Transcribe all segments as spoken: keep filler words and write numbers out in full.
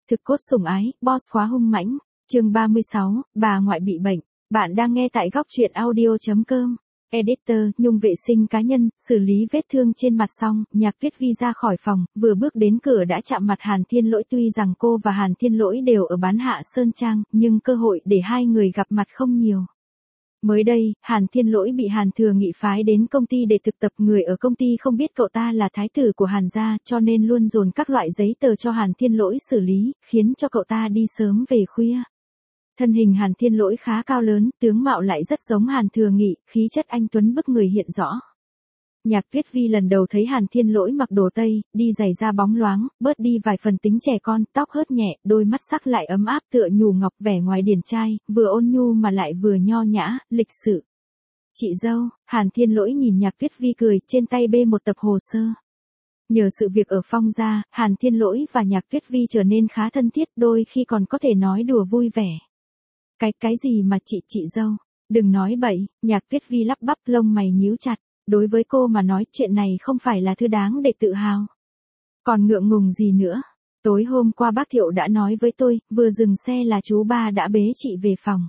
Thực cốt sủng ái, boss khóa hung mãnh. Chương ba mươi sáu, bà ngoại bị bệnh. Bạn đang nghe tại góc truyện audio chấm com. Editor, Nhung vệ sinh cá nhân, xử lý vết thương trên mặt xong, Nhạc Tuyết Vi ra khỏi phòng, vừa bước đến cửa đã chạm mặt Hàn Thiên Lỗi. Tuy rằng cô và Hàn Thiên Lỗi đều ở bán hạ Sơn Trang, nhưng cơ hội để hai người gặp mặt không nhiều. Mới đây, Hàn Thiên Lỗi bị Hàn Thừa Nghị phái đến công ty để thực tập. Người ở công ty không biết cậu ta là thái tử của Hàn gia, cho nên luôn dồn các loại giấy tờ cho Hàn Thiên Lỗi xử lý, khiến cho cậu ta đi sớm về khuya. Thân hình Hàn Thiên Lỗi khá cao lớn, tướng mạo lại rất giống Hàn Thừa Nghị, khí chất anh tuấn bức người hiện rõ. Nhạc Tuyết Vi lần đầu thấy Hàn Thiên Lỗi mặc đồ tây, đi giày da bóng loáng, bớt đi vài phần tính trẻ con, tóc hớt nhẹ, đôi mắt sắc lại ấm áp tựa nhù ngọc, vẻ ngoài điển trai, vừa ôn nhu mà lại vừa nho nhã, lịch sự. Chị dâu, Hàn Thiên Lỗi nhìn Nhạc Tuyết Vi cười, trên tay bê một tập hồ sơ. Nhờ sự việc ở Phong gia, Hàn Thiên Lỗi và Nhạc Tuyết Vi trở nên khá thân thiết, đôi khi còn có thể nói đùa vui vẻ. Cái, cái gì mà chị, chị dâu? Đừng nói bậy, Nhạc Tuyết Vi lắp bắp, lông mày nhíu chặt. Đối với cô mà nói chuyện này không phải là thứ đáng để tự hào. Còn ngượng ngùng gì nữa? Tối hôm qua bác Thiệu đã nói với tôi, vừa dừng xe là chú ba đã bế chị về phòng.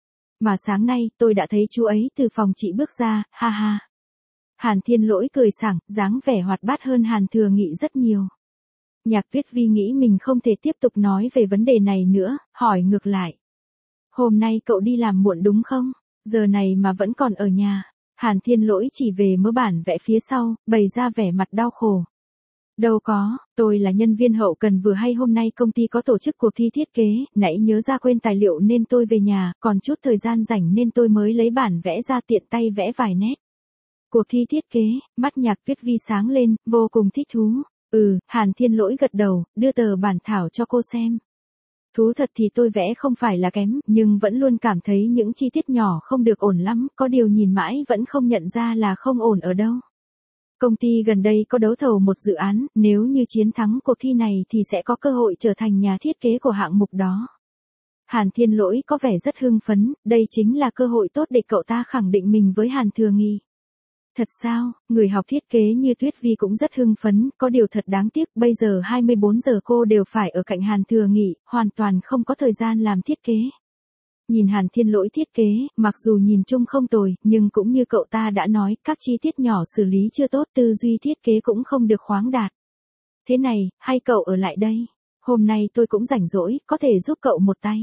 Mà sáng nay tôi đã thấy chú ấy từ phòng chị bước ra, ha ha. Hàn Thiên Lỗi cười sảng, dáng vẻ hoạt bát hơn Hàn Thừa Nghị rất nhiều. Nhạc Tuyết Vi nghĩ mình không thể tiếp tục nói về vấn đề này nữa, hỏi ngược lại. Hôm nay cậu đi làm muộn đúng không? Giờ này mà vẫn còn ở nhà. Hàn Thiên Lỗi chỉ về mớ bản vẽ phía sau, bày ra vẻ mặt đau khổ. Đâu có, tôi là nhân viên hậu cần, vừa hay hôm nay công ty có tổ chức cuộc thi thiết kế, nãy nhớ ra quên tài liệu nên tôi về nhà, còn chút thời gian rảnh nên tôi mới lấy bản vẽ ra tiện tay vẽ vài nét. Cuộc thi thiết kế, mắt Nhạc Tuyết Vi sáng lên, vô cùng thích thú. Ừ, Hàn Thiên Lỗi gật đầu, đưa tờ bản thảo cho cô xem. Thú thật thì tôi vẽ không phải là kém, nhưng vẫn luôn cảm thấy những chi tiết nhỏ không được ổn lắm, có điều nhìn mãi vẫn không nhận ra là không ổn ở đâu. Công ty gần đây có đấu thầu một dự án, nếu như chiến thắng cuộc thi này thì sẽ có cơ hội trở thành nhà thiết kế của hạng mục đó. Hàn Thiên Lỗi có vẻ rất hưng phấn, đây chính là cơ hội tốt để cậu ta khẳng định mình với Hàn Thừa Nghị. Thật sao, người học thiết kế như Tuyết Vi cũng rất hưng phấn, có điều thật đáng tiếc, bây giờ hai mươi bốn giờ cô đều phải ở cạnh Hàn Thừa Nghị, hoàn toàn không có thời gian làm thiết kế. Nhìn Hàn Thiên Lỗi thiết kế, mặc dù nhìn chung không tồi, nhưng cũng như cậu ta đã nói, các chi tiết nhỏ xử lý chưa tốt, tư duy thiết kế cũng không được khoáng đạt. Thế này, hay cậu ở lại đây? Hôm nay tôi cũng rảnh rỗi, có thể giúp cậu một tay.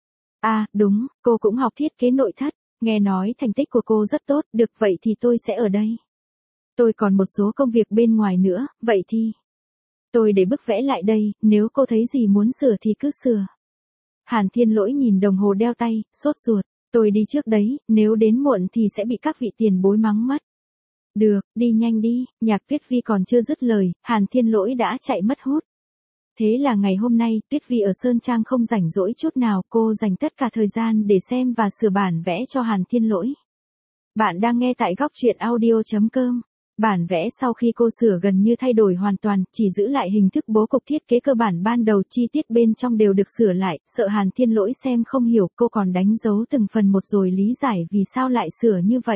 À, đúng, cô cũng học thiết kế nội thất. Nghe nói thành tích của cô rất tốt, được vậy thì tôi sẽ ở đây. Tôi còn một số công việc bên ngoài nữa, vậy thì. Tôi để bức vẽ lại đây, nếu cô thấy gì muốn sửa thì cứ sửa. Hàn Thiên Lỗi nhìn đồng hồ đeo tay, sốt ruột. Tôi đi trước đấy, nếu đến muộn thì sẽ bị các vị tiền bối mắng mất. Được, đi nhanh đi, Nhạc Tuyết Vi còn chưa dứt lời, Hàn Thiên Lỗi đã chạy mất hút. Thế là ngày hôm nay, Tuyết Vi ở Sơn Trang không rảnh rỗi chút nào, cô dành tất cả thời gian để xem và sửa bản vẽ cho Hàn Thiên Lỗi. Bạn đang nghe tại góc truyện audio chấm com. Bản vẽ sau khi cô sửa gần như thay đổi hoàn toàn, chỉ giữ lại hình thức bố cục thiết kế cơ bản ban đầu, chi tiết bên trong đều được sửa lại, sợ Hàn Thiên Lỗi xem không hiểu, cô còn đánh dấu từng phần một rồi lý giải vì sao lại sửa như vậy.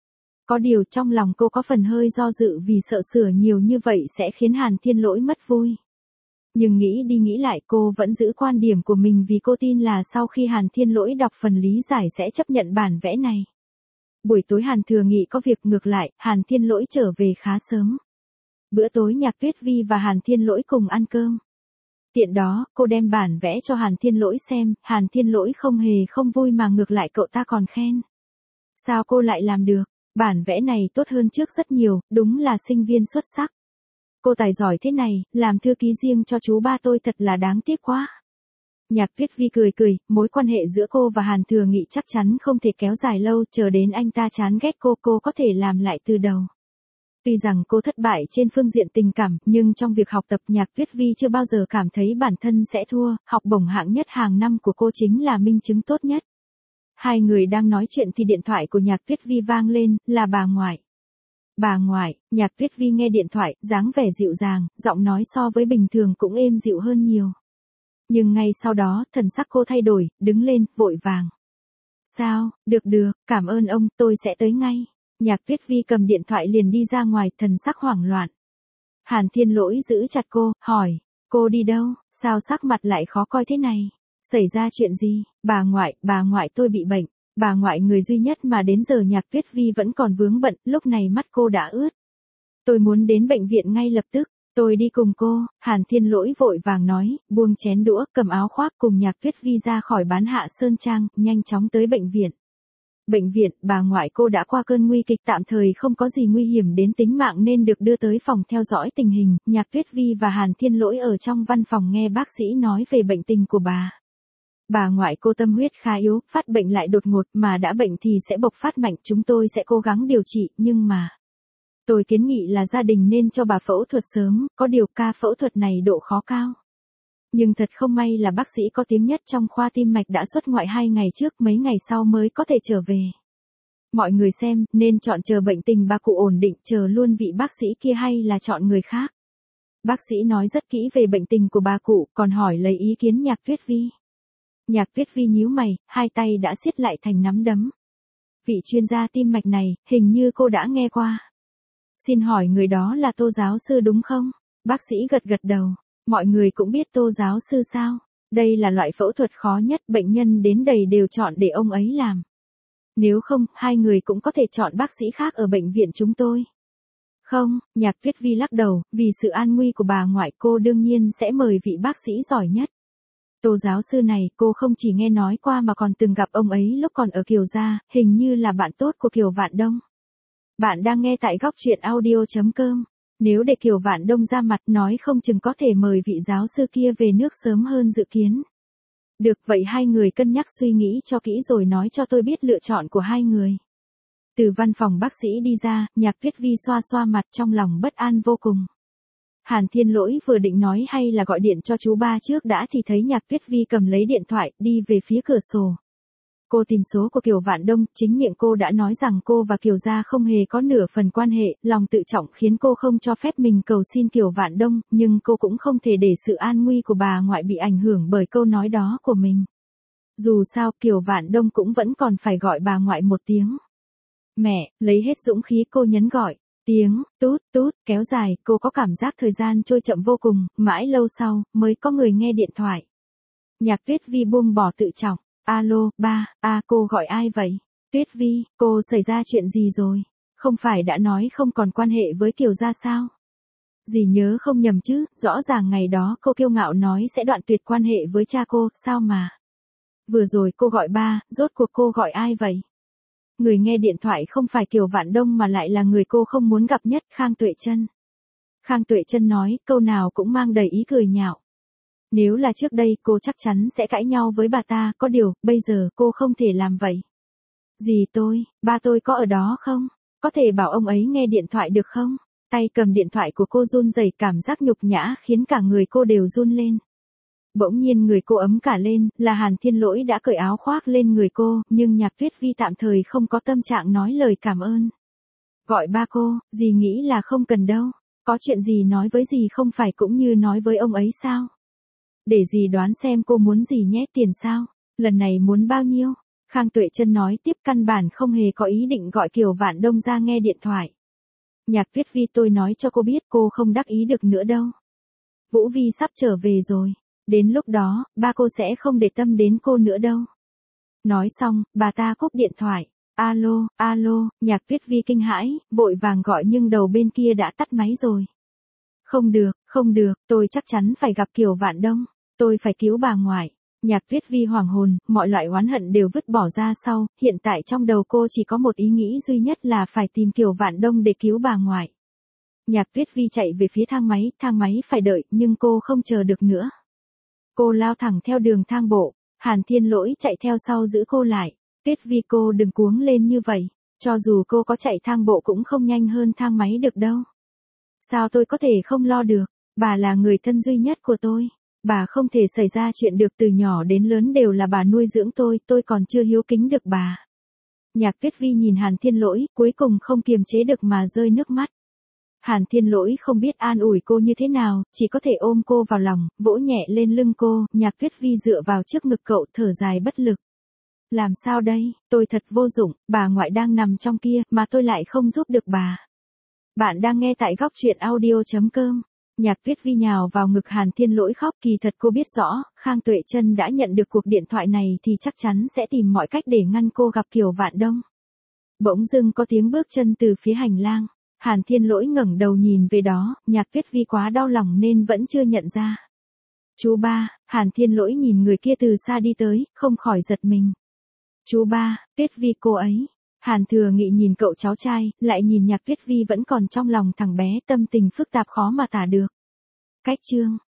Có điều trong lòng cô có phần hơi do dự vì sợ sửa nhiều như vậy sẽ khiến Hàn Thiên Lỗi mất vui. Nhưng nghĩ đi nghĩ lại cô vẫn giữ quan điểm của mình vì cô tin là sau khi Hàn Thiên Lỗi đọc phần lý giải sẽ chấp nhận bản vẽ này. Buổi tối Hàn Thừa Nghị có việc, ngược lại, Hàn Thiên Lỗi trở về khá sớm. Bữa tối Nhạc Tuyết Vi và Hàn Thiên Lỗi cùng ăn cơm. Tiện đó, cô đem bản vẽ cho Hàn Thiên Lỗi xem, Hàn Thiên Lỗi không hề không vui mà ngược lại cậu ta còn khen. Sao cô lại làm được? Bản vẽ này tốt hơn trước rất nhiều, đúng là sinh viên xuất sắc. Cô tài giỏi thế này, làm thư ký riêng cho chú ba tôi thật là đáng tiếc quá. Nhạc Tuyết Vi cười cười, mối quan hệ giữa cô và Hàn Thừa Nghị chắc chắn không thể kéo dài lâu, chờ đến anh ta chán ghét cô, cô có thể làm lại từ đầu. Tuy rằng cô thất bại trên phương diện tình cảm, nhưng trong việc học tập Nhạc Tuyết Vi chưa bao giờ cảm thấy bản thân sẽ thua, học bổng hạng nhất hàng năm của cô chính là minh chứng tốt nhất. Hai người đang nói chuyện thì điện thoại của Nhạc Tuyết Vi vang lên, là bà ngoại. Bà ngoại, Nhạc Tuyết Vi nghe điện thoại, dáng vẻ dịu dàng, giọng nói so với bình thường cũng êm dịu hơn nhiều. Nhưng ngay sau đó, thần sắc cô thay đổi, đứng lên, vội vàng. Sao, được được, cảm ơn ông, tôi sẽ tới ngay. Nhạc Tuyết Vi cầm điện thoại liền đi ra ngoài, thần sắc hoảng loạn. Hàn Thiên Lỗi giữ chặt cô, hỏi, Cô đi đâu, sao sắc mặt lại khó coi thế này? Xảy ra chuyện gì? Bà ngoại, bà ngoại tôi bị bệnh. Bà ngoại người duy nhất mà đến giờ Nhạc Tuyết Vi vẫn còn vướng bận, lúc này mắt cô đã ướt. Tôi muốn đến bệnh viện ngay lập tức. Tôi đi cùng cô, Hàn Thiên Lỗi vội vàng nói, buông chén đũa, cầm áo khoác cùng Nhạc Tuyết Vi ra khỏi bán hạ Sơn Trang, nhanh chóng tới bệnh viện. Bệnh viện, bà ngoại cô đã qua cơn nguy kịch, tạm thời không có gì nguy hiểm đến tính mạng nên được đưa tới phòng theo dõi tình hình. Nhạc Tuyết Vi và Hàn Thiên Lỗi ở trong văn phòng nghe bác sĩ nói về bệnh tình của bà. Bà ngoại cô tâm huyết khá yếu, phát bệnh lại đột ngột, mà đã bệnh thì sẽ bộc phát mạnh, chúng tôi sẽ cố gắng điều trị, nhưng mà... Tôi kiến nghị là gia đình nên cho bà phẫu thuật sớm, có điều ca phẫu thuật này độ khó cao. Nhưng thật không may là bác sĩ có tiếng nhất trong khoa tim mạch đã xuất ngoại hai ngày trước, mấy ngày sau mới có thể trở về. Mọi người xem, nên chọn chờ bệnh tình bà cụ ổn định, chờ luôn vị bác sĩ kia hay là chọn người khác. Bác sĩ nói rất kỹ về bệnh tình của bà cụ, còn hỏi lấy ý kiến Nhạc Tuyết Vi. Nhạc Tuyết Vi nhíu mày, hai tay đã siết lại thành nắm đấm. Vị chuyên gia tim mạch này, hình như cô đã nghe qua. Xin hỏi người đó là Tô giáo sư đúng không? Bác sĩ gật gật đầu. Mọi người cũng biết Tô giáo sư sao? Đây là loại phẫu thuật khó nhất, bệnh nhân đến đầy đều chọn để ông ấy làm. Nếu không, hai người cũng có thể chọn bác sĩ khác ở bệnh viện chúng tôi. Không, Nhạc Tuyết Vi lắc đầu, vì sự an nguy của bà ngoại cô đương nhiên sẽ mời vị bác sĩ giỏi nhất. Tô giáo sư này cô không chỉ nghe nói qua mà còn từng gặp ông ấy lúc còn ở Kiều Gia, hình như là bạn tốt của Kiều Vạn Đông. Bạn đang nghe tại góc truyện audio chấm com. Nếu để Kiều Vạn Đông ra mặt nói không chừng có thể mời vị giáo sư kia về nước sớm hơn dự kiến. Được vậy hai người cân nhắc suy nghĩ cho kỹ rồi nói cho tôi biết lựa chọn của hai người. Từ văn phòng bác sĩ đi ra, Nhạc Tuyết Vi xoa xoa mặt trong lòng bất an vô cùng. Hàn Thiên Lỗi vừa định nói hay là gọi điện cho chú ba trước đã thì thấy Nhạc Tuyết Vi cầm lấy điện thoại, đi về phía cửa sổ. Cô tìm số của Kiều Vạn Đông, chính miệng cô đã nói rằng cô và Kiều Gia không hề có nửa phần quan hệ, lòng tự trọng khiến cô không cho phép mình cầu xin Kiều Vạn Đông, nhưng cô cũng không thể để sự an nguy của bà ngoại bị ảnh hưởng bởi câu nói đó của mình. Dù sao, Kiều Vạn Đông cũng vẫn còn phải gọi bà ngoại một tiếng. Mẹ, lấy hết dũng khí cô nhấn gọi. Tiếng, tút, tút, kéo dài, cô có cảm giác thời gian trôi chậm vô cùng, mãi lâu sau, mới có người nghe điện thoại. Nhạc Tuyết Vi buông bỏ tự trọng. Alo, ba, à cô gọi ai vậy? Tuyết Vi, cô xảy ra chuyện gì rồi? Không phải đã nói không còn quan hệ với Kiều Gia sao? Dì nhớ không nhầm chứ, rõ ràng ngày đó cô kiêu ngạo nói sẽ đoạn tuyệt quan hệ với cha cô, sao mà? Vừa rồi cô gọi ba, rốt cuộc cô gọi ai vậy? Người nghe điện thoại không phải Kiều Vạn Đông mà lại là người cô không muốn gặp nhất, Khang Tuệ Trân. Khang Tuệ Trân nói, câu nào cũng mang đầy ý cười nhạo. Nếu là trước đây cô chắc chắn sẽ cãi nhau với bà ta, có điều, bây giờ cô không thể làm vậy. Dì tôi, ba tôi có ở đó không? Có thể bảo ông ấy nghe điện thoại được không? Tay cầm điện thoại của cô run rẩy, cảm giác nhục nhã khiến cả người cô đều run lên. Bỗng nhiên người cô ấm cả lên, là Hàn Thiên Lỗi đã cởi áo khoác lên người cô, nhưng Nhạc Tuyết Vi tạm thời không có tâm trạng nói lời cảm ơn. Gọi ba cô, dì nghĩ là không cần đâu. Có chuyện gì nói với dì không phải cũng như nói với ông ấy sao? Để dì đoán xem cô muốn gì nhé, tiền sao? Lần này muốn bao nhiêu? Khang Tuệ Trân nói tiếp, căn bản không hề có ý định gọi Kiều Vạn Đông ra nghe điện thoại. Nhạc Tuyết Vi, tôi nói cho cô biết cô không đắc ý được nữa đâu. Vũ Vi sắp trở về rồi. Đến lúc đó, ba cô sẽ không để tâm đến cô nữa đâu. Nói xong, bà ta cúp điện thoại. Alo, alo, Nhạc Tuyết Vi kinh hãi, vội vàng gọi nhưng đầu bên kia đã tắt máy rồi. Không được, không được, tôi chắc chắn phải gặp Kiều Vạn Đông. Tôi phải cứu bà ngoại. Nhạc Tuyết Vi hoảng hồn, mọi loại oán hận đều vứt bỏ ra sau, hiện tại trong đầu cô chỉ có một ý nghĩ duy nhất là phải tìm Kiều Vạn Đông để cứu bà ngoại. Nhạc Tuyết Vi chạy về phía thang máy, thang máy phải đợi, nhưng cô không chờ được nữa. Cô lao thẳng theo đường thang bộ, Hàn Thiên Lỗi chạy theo sau giữ cô lại. Tuyết Vi, cô đừng cuống lên như vậy, cho dù cô có chạy thang bộ cũng không nhanh hơn thang máy được đâu. Sao tôi có thể không lo được, bà là người thân duy nhất của tôi. Bà không thể xảy ra chuyện được, từ nhỏ đến lớn đều là bà nuôi dưỡng tôi, tôi còn chưa hiếu kính được bà. Nhạc Tuyết Vi nhìn Hàn Thiên Lỗi, cuối cùng không kiềm chế được mà rơi nước mắt. Hàn Thiên Lỗi không biết an ủi cô như thế nào, chỉ có thể ôm cô vào lòng, vỗ nhẹ lên lưng cô, Nhạc Tuyết Vi dựa vào trước ngực cậu thở dài bất lực. Làm sao đây, tôi thật vô dụng, bà ngoại đang nằm trong kia, mà tôi lại không giúp được bà. Bạn đang nghe tại góc truyện audio chấm com. Nhạc Tuyết Vi nhào vào ngực Hàn Thiên Lỗi khóc, kỳ thật cô biết rõ, Khang Tuệ Trân đã nhận được cuộc điện thoại này thì chắc chắn sẽ tìm mọi cách để ngăn cô gặp Kiều Vạn Đông. Bỗng dưng có tiếng bước chân từ phía hành lang, Hàn Thiên Lỗi ngẩng đầu nhìn về đó, Nhạc Tuyết Vi quá đau lòng nên vẫn chưa nhận ra. Chú ba, Hàn Thiên Lỗi nhìn người kia từ xa đi tới, không khỏi giật mình. Chú ba, Tuyết Vi cô ấy. Hàn Thừa Nghị nhìn cậu cháu trai, lại nhìn Nhạc Tuyết Vi vẫn còn trong lòng thằng bé, tâm tình phức tạp khó mà tả được. Cách chương